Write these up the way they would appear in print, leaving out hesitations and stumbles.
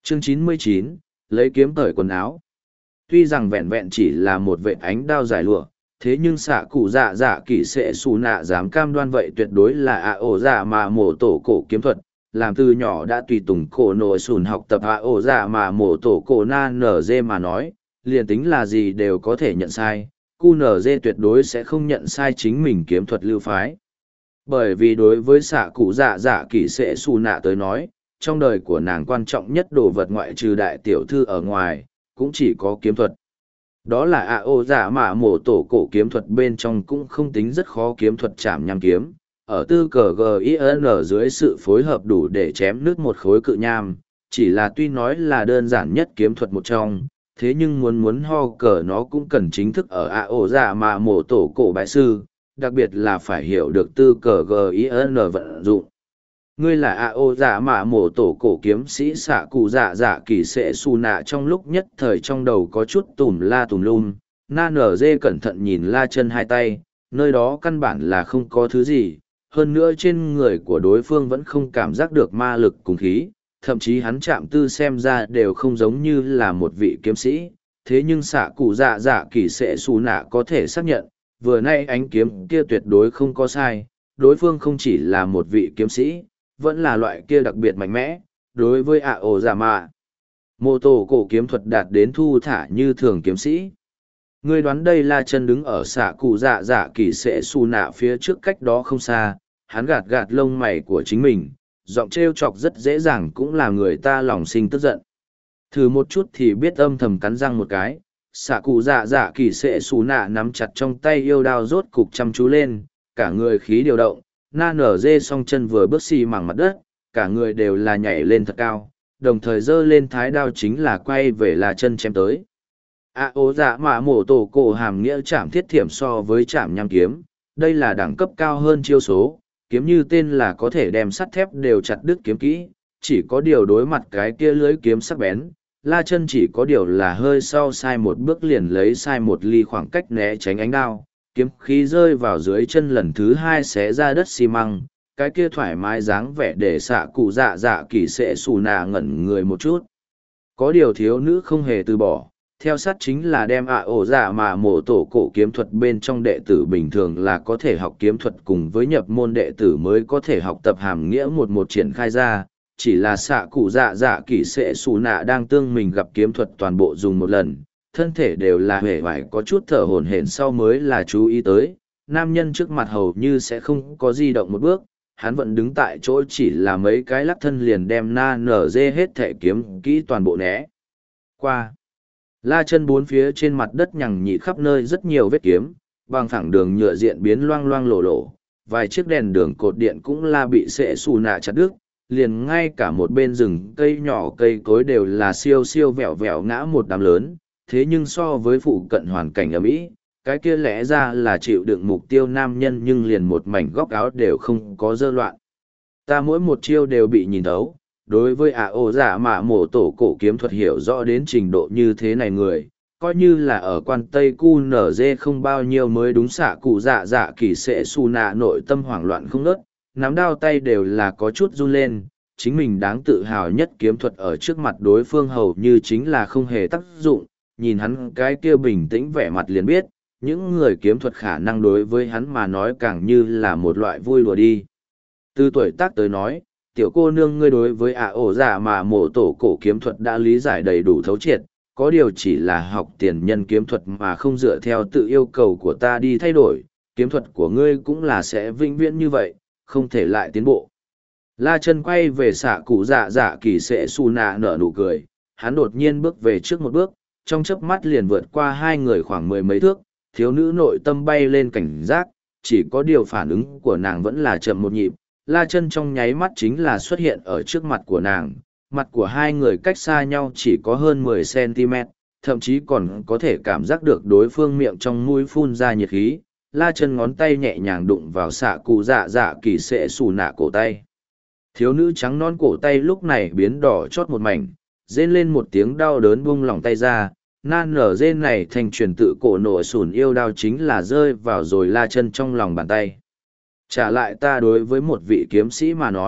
Chương 99, lấy kiếm cởi quần áo. Tuy rằng vẹn vẹn chỉ là một vệ ánh đao dài lụa, thế nhưng xạ cụ dạ dạ kỳ sẽ xù nạ dám cam đoan vậy tuyệt đối là ạ ổ dạ mà mổ tổ cổ kiếm thuật, làm từ nhỏ đã tùy tùng cổ nổi sùn học tập ạ ổ dạ mà mổ tổ cổ na nở dê mà nói, liền tính là gì đều có thể nhận sai, cu nở dê tuyệt đối sẽ không nhận sai chính mình kiếm thuật lưu phái. Bởi vì đối với xạ cụ dạ dạ kỳ sẽ xù nạ tới nói, trong đời của nàng quan trọng nhất đồ vật ngoại trừ đại tiểu thư ở ngoài, cũng chỉ có kiếm thuật. Đó là ạ ô dạ mạ mổ tổ cổ kiếm thuật bên trong cũng không tính rất khó kiếm thuật chạm nham kiếm. Ở tư cờ GIN dưới sự phối hợp đủ để chém nước một khối cự nham, chỉ là tuy nói là đơn giản nhất kiếm thuật một trong, thế nhưng muốn ho cờ nó cũng cần chính thức ở ạ ô dạ mạ mổ tổ cổ bại sư, đặc biệt là phải hiểu được tư cờ GIN vận dụng. Ngươi là ạ ô dạ mạ mổ tổ cổ kiếm sĩ xạ cụ dạ dạ kỳ sệ xù nạ trong lúc nhất thời trong đầu có chút tùm la tùm lum, na nở dê cẩn thận nhìn la chân hai tay, nơi đó căn bản là không có thứ gì, hơn nữa trên người của đối phương vẫn không cảm giác được ma lực cùng khí, thậm chí hắn chạm tư xem ra đều không giống như là một vị kiếm sĩ, thế nhưng xạ cụ dạ dạ kỳ sệ xù nạ có thể xác nhận, vừa nay ánh kiếm kia tuyệt đối không có sai, đối phương không chỉ là một vị kiếm sĩ, vẫn là loại kia đặc biệt mạnh mẽ, đối với ạ ổ giả mạ. Mô tổ cổ kiếm thuật đạt đến thu thả như thường kiếm sĩ. Người đoán đây là chân đứng ở xạ cụ dạ dạ kỳ sẽ xù nạ phía trước cách đó không xa, hắn gạt gạt lông mày của chính mình, giọng trêu chọc rất dễ dàng cũng làm người ta lòng sinh tức giận. Thử một chút thì biết âm thầm cắn răng một cái, xạ cụ dạ dạ kỳ sẽ xù nạ nắm chặt trong tay yêu đao rốt cục chăm chú lên, cả người khí điều động. Na nở dê song chân vừa bước xì mảng mặt đất, cả người đều là nhảy lên thật cao, đồng thời giơ lên thái đao chính là quay về là chân chém tới. À ố dạ mạ mổ tổ cổ hàm nghĩa chạm thiết thiểm so với chạm nham kiếm, đây là đẳng cấp cao hơn chiêu số, kiếm như tên là có thể đem sắt thép đều chặt đứt kiếm kỹ, chỉ có điều đối mặt cái kia lưới kiếm sắc bén, la chân chỉ có điều là hơi sau sai một bước liền lấy sai một ly khoảng cách né tránh ánh đao. Kiếm khí rơi vào dưới chân lần thứ hai xé ra đất xi măng, cái kia thoải mái dáng vẻ để xạ cụ dạ dạ kỳ sẽ xù nạ ngẩn người một chút. Có điều thiếu nữ không hề từ bỏ, theo sát chính là đem ạ ổ dạ mà mổ tổ cổ kiếm thuật bên trong đệ tử bình thường là có thể học kiếm thuật cùng với nhập môn đệ tử mới có thể học tập hàm nghĩa một triển khai ra, chỉ là xạ cụ dạ dạ kỳ sẽ xù nạ đang tương mình gặp kiếm thuật toàn bộ dùng một lần. Thân thể đều là hề vải có chút thở hổn hển sau mới là chú ý tới, nam nhân trước mặt hầu như sẽ không có di động một bước, hắn vẫn đứng tại chỗ chỉ là mấy cái lắc thân liền đem na nở dê hết thể kiếm kỹ toàn bộ né. Qua. La chân bốn phía trên mặt đất nhằng nhị khắp nơi rất nhiều vết kiếm, bằng thẳng đường nhựa diện biến loang loang lổ lổ, vài chiếc đèn đường cột điện cũng là bị sệ xù nạ chặt đứt, liền ngay cả một bên rừng cây nhỏ cây cối đều là siêu siêu vẹo vẹo ngã một đám lớn. Thế nhưng so với phụ cận hoàn cảnh ấm ĩ, cái kia lẽ ra là chịu đựng mục tiêu nam nhân nhưng liền một mảnh góc áo đều không có dơ loạn. Ta mỗi một chiêu đều bị nhìn thấu, đối với ạ ổ dạ mạ mổ tổ cổ kiếm thuật hiểu rõ đến trình độ như thế này người, coi như là ở quan Tây Cu nở dê không bao nhiêu mới đúng xạ cụ dạ dạ kỳ sẽ xù nạ nội tâm hoảng loạn không nớt, nắm đao tay đều là có chút run lên, chính mình đáng tự hào nhất kiếm thuật ở trước mặt đối phương hầu như chính là không hề tác dụng. Nhìn hắn cái kia bình tĩnh vẻ mặt liền biết, những người kiếm thuật khả năng đối với hắn mà nói càng như là một loại vui đùa đi. Từ tuổi tác tới nói, tiểu cô nương ngươi đối với ạ ổ dạ mà mổ tổ cổ kiếm thuật đã lý giải đầy đủ thấu triệt, có điều chỉ là học tiền nhân kiếm thuật mà không dựa theo tự yêu cầu của ta đi thay đổi, kiếm thuật của ngươi cũng là sẽ vĩnh viễn như vậy, không thể lại tiến bộ. La chân quay về xạ cụ dạ dạ kỳ sẽ xù nạ nở nụ cười, hắn đột nhiên bước về trước một bước, trong chớp mắt liền vượt qua hai người khoảng mười mấy thước, thiếu nữ nội tâm bay lên cảnh giác, chỉ có điều phản ứng của nàng vẫn là chậm một nhịp, la chân trong nháy mắt chính là xuất hiện ở trước mặt của nàng, mặt của hai người cách xa nhau chỉ có hơn 10 cm, thậm chí còn có thể cảm giác được đối phương miệng trong mũi phun ra nhiệt khí, la chân ngón tay nhẹ nhàng đụng vào xạ cụ dạ dạ kỳ sẽ xù nạ cổ tay. Thiếu nữ trắng non cổ tay lúc này biến đỏ chót một mảnh, rên lên một tiếng đau đớn buông lỏng tay ra, nan nở rên này thành truyền tự cổ nổ sủn yêu đao chính là rơi vào rồi la chân trong lòng bàn tay. Trả lại ta đối với một vị kiếm sĩ mà nói,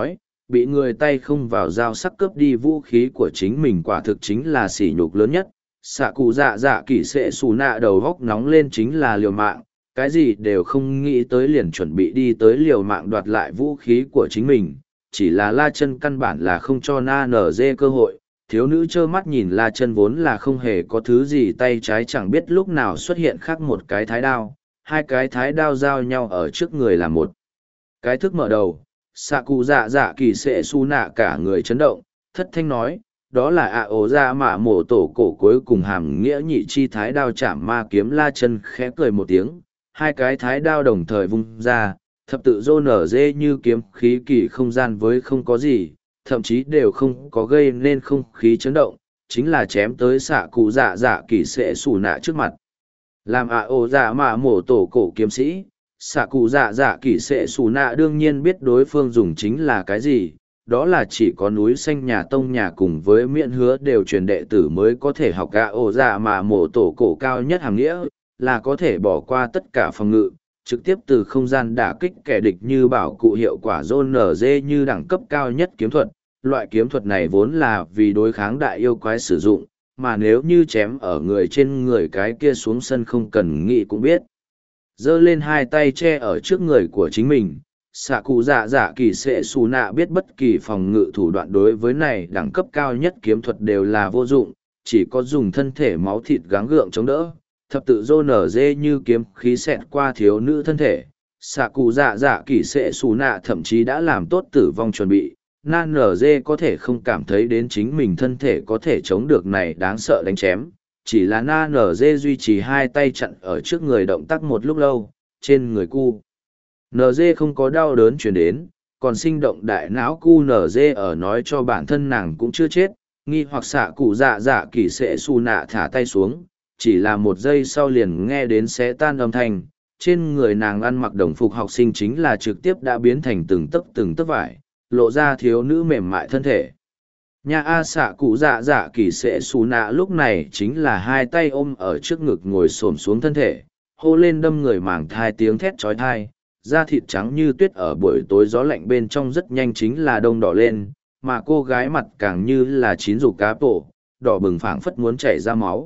bị người tay không vào dao sắc cướp đi vũ khí của chính mình quả thực chính là sỉ nhục lớn nhất. Xạ cụ dạ dạ kỳ sệ xù nạ đầu góc nóng lên chính là liều mạng, cái gì đều không nghĩ tới liền chuẩn bị đi tới liều mạng đoạt lại vũ khí của chính mình, chỉ là La Chân căn bản là không cho Na Nở Dê cơ hội. Thiếu nữ trơ mắt nhìn La Chân vốn là không hề có thứ gì tay trái chẳng biết lúc nào xuất hiện khác một cái thái đao, hai cái thái đao giao nhau ở trước người là một cái thức mở đầu. Xạ cụ dạ dạ kỳ sệ su nạ cả người chấn động, thất thanh nói, đó là ạ ổ dạ mạ mổ tổ cổ cuối cùng hàm nghĩa nhị chi thái đao chạm ma kiếm. La Chân khẽ cười một tiếng, hai cái thái đao đồng thời vung ra, thập tự dô nở dê như kiếm khí kỳ không gian với không có gì, thậm chí đều không có gây nên không khí chấn động, chính là chém tới xạ cụ dạ dạ kỳ sệ su nạ trước mặt. Làm ạ ổ dạ mạ mổ tổ cổ kiếm sĩ, xạ cụ dạ dạ kỳ sệ xù nạ đương nhiên biết đối phương dùng chính là cái gì, đó là chỉ có núi xanh nhà tông nhà cùng với miễn hứa đều truyền đệ tử mới có thể học ạ ổ dạ mà mổ tổ cổ cao nhất hàng nghĩa, là có thể bỏ qua tất cả phòng ngự, trực tiếp từ không gian đả kích kẻ địch như bảo cụ hiệu quả dôn nở dê như đẳng cấp cao nhất kiếm thuật. Loại kiếm thuật này vốn là vì đối kháng đại yêu quái sử dụng, mà nếu như chém ở người trên người cái kia xuống sân không cần nghĩ cũng biết. Giơ lên hai tay che ở trước người của chính mình, xạ cụ dạ dạ kỳ sệ xù nạ biết bất kỳ phòng ngự thủ đoạn đối với này đẳng cấp cao nhất kiếm thuật đều là vô dụng, chỉ có dùng thân thể máu thịt gắng gượng chống đỡ. Thập tự dô nở dê như kiếm khí xẹt qua thiếu nữ thân thể, xạ cụ dạ dạ kỳ sệ xù nạ thậm chí đã làm tốt tử vong chuẩn bị. Na nở dê có thể không cảm thấy đến chính mình thân thể có thể chống được này đáng sợ đánh chém, chỉ là Na nở dê duy trì hai tay chặn ở trước người động tác một lúc lâu, trên người cu nở dê không có đau đớn chuyển đến, còn sinh động đại não cu nở dê ở nói cho bản thân nàng cũng chưa chết, nghi hoặc xạ cụ dạ dạ kỳ sệ xù nạ thả tay xuống, chỉ là một giây sau liền nghe đến xé tan âm thanh, trên người nàng ăn mặc đồng phục học sinh chính là trực tiếp đã biến thành từng tấc vải, lộ ra thiếu nữ mềm mại thân thể. Nhà A xạ cụ dạ dạ kỳ sệ xù nạ lúc này chính là hai tay ôm ở trước ngực ngồi xổm xuống thân thể, hô lên đâm người màng thai tiếng thét trói thai, da thịt trắng như tuyết ở buổi tối gió lạnh bên trong rất nhanh chính là đông đỏ lên, mà cô gái mặt càng như là chín rủ cá tổ, đỏ bừng phảng phất muốn chảy ra máu.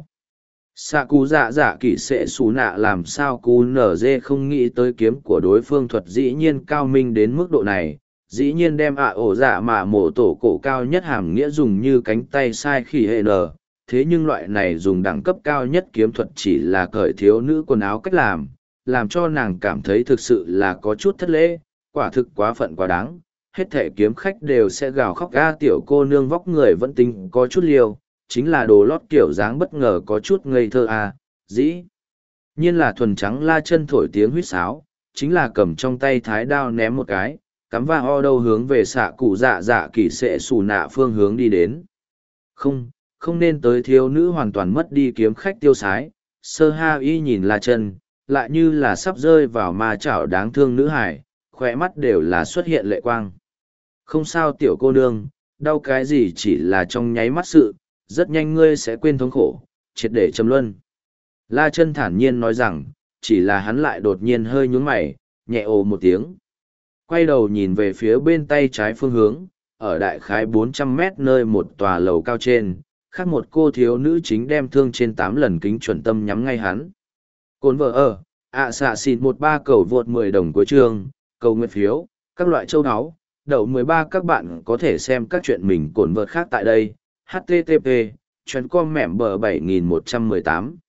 Xạ cụ dạ dạ kỳ sệ xù nạ làm sao cụ nở dê không nghĩ tới kiếm của đối phương thuật dĩ nhiên cao minh đến mức độ này, dĩ nhiên đem ạ ổ dạ mà mổ tổ cổ cao nhất hàm nghĩa dùng như cánh tay sai khỉ hệ nở, thế nhưng loại này dùng đẳng cấp cao nhất kiếm thuật chỉ là cởi thiếu nữ quần áo cách làm cho nàng cảm thấy thực sự là có chút thất lễ, quả thực quá phận quá đáng, hết thể kiếm khách đều sẽ gào khóc ga tiểu cô nương vóc người vẫn tính có chút liều, chính là đồ lót kiểu dáng bất ngờ có chút ngây thơ à, dĩ nhiên là thuần trắng. La Chân thổi tiếng huýt sáo, chính là cầm trong tay thái đao ném một cái, cắm va o đâu hướng về xạ cụ dạ dạ kỳ sệ xù nạ phương hướng đi đến. Không nên tới. Thiếu nữ hoàn toàn mất đi kiếm khách tiêu sái, sơ ha y nhìn La Chân, lại như là sắp rơi vào ma chảo đáng thương nữ hải, khỏe mắt đều là xuất hiện lệ quang. Không sao tiểu cô nương, đau cái gì chỉ là trong nháy mắt sự, rất nhanh ngươi sẽ quên thống khổ, triệt để trầm luân. La Chân thản nhiên nói rằng, chỉ là hắn lại đột nhiên hơi nhún mày, nhẹ ồ một tiếng. Quay đầu nhìn về phía bên tay trái phương hướng, ở đại khái 400 mét nơi một tòa lầu cao trên, khác một cô thiếu nữ chính đem thương trên 8 lần kính chuẩn tâm nhắm ngay hắn. Cồn vợ ở, xạ xịn 13 cầu vượt 10 đồng cuối chương, cầu nguyện phiếu, các loại châu áo, đậu 13 các bạn có thể xem các chuyện mình cồn vợt khác tại đây, http, chuyến com mẻm bờ 7118.